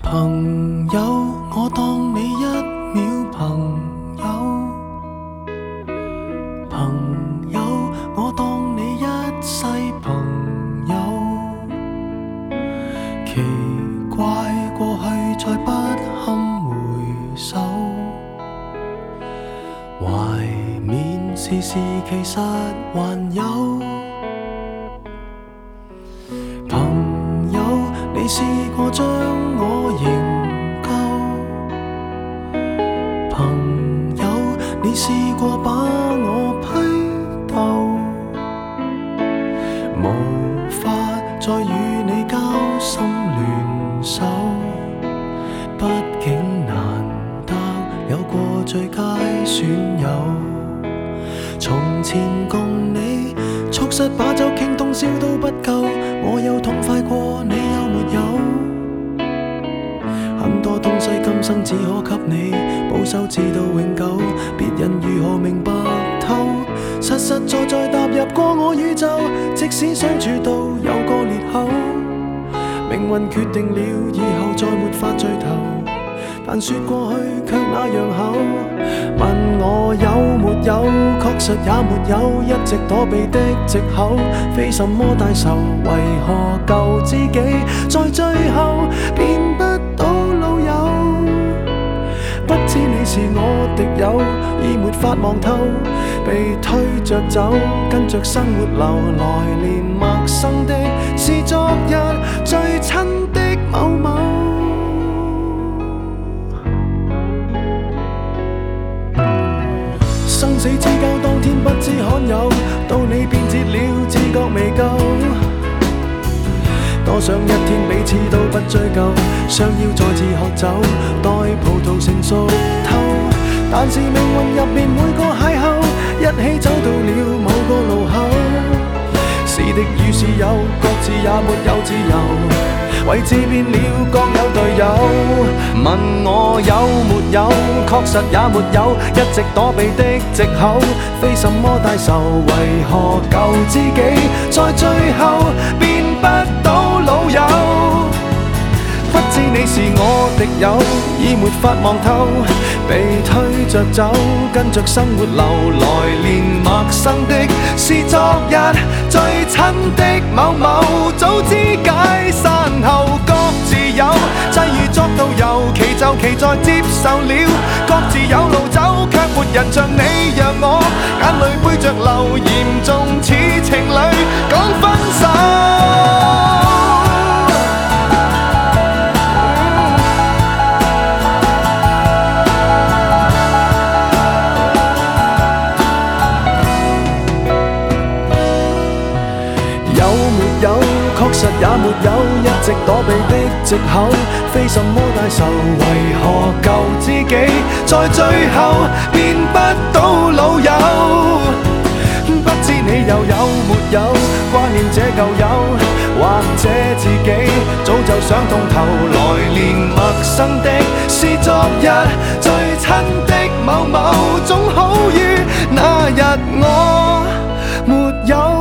朋友，我當你一秒朋友，朋友，我當你一世朋友。奇怪，過去再不堪回首，懷緬時時其實還有。朋友，你試過將我營救，朋友，你試過把我批鬥，無法再與你交心聯手，畢竟難得有過最佳損友。從前共你促膝把酒傾通宵都不夠，我有痛快過你有沒有？很多東西今生只可給你保守至到永久，別人如何明白透？實實在在踏入過我宇宙，即使相處到有個裂口，命運決定了以後再沒法聚頭，但說過去卻那樣厚。問我有沒有，確實也沒有，一直躲避的藉口，非什麼大仇，為何舊知己在最後變不到老友？不知你是我敵友，已沒法望透，被推着走，跟着生活流，來年陌生的是昨日最親的某某。生死之交當天不知罕有，到你變節了自覺未夠，多想一天彼此都不追究，相邀再次喝酒，待葡萄成熟透。但是命運入面每個邂逅，一起走到了某個路口，是敵與是友，各自也沒有自由，位置變了各有隊友。問我有沒有，確實也沒有，一直躲避的藉口，非什麼大仇，為何舊知己在最後變不到老友？不知你是我敵友，已沒法望透，被推着走，跟着生活流，來年陌生的是昨日最親的某某，早知解散後各自有，際遇作導遊，其就其在接受了，各自有路走，卻沒人像你讓我眼淚背着流，嚴重似情侶講分手。確實也沒有，一直躲避的藉口，非什麼大仇，為何舊知己在最後變不到老友？不知你又有沒有掛念這舊友，或者自己早就想通透，來年陌生的是昨日最親的某某，總好於那日我沒有。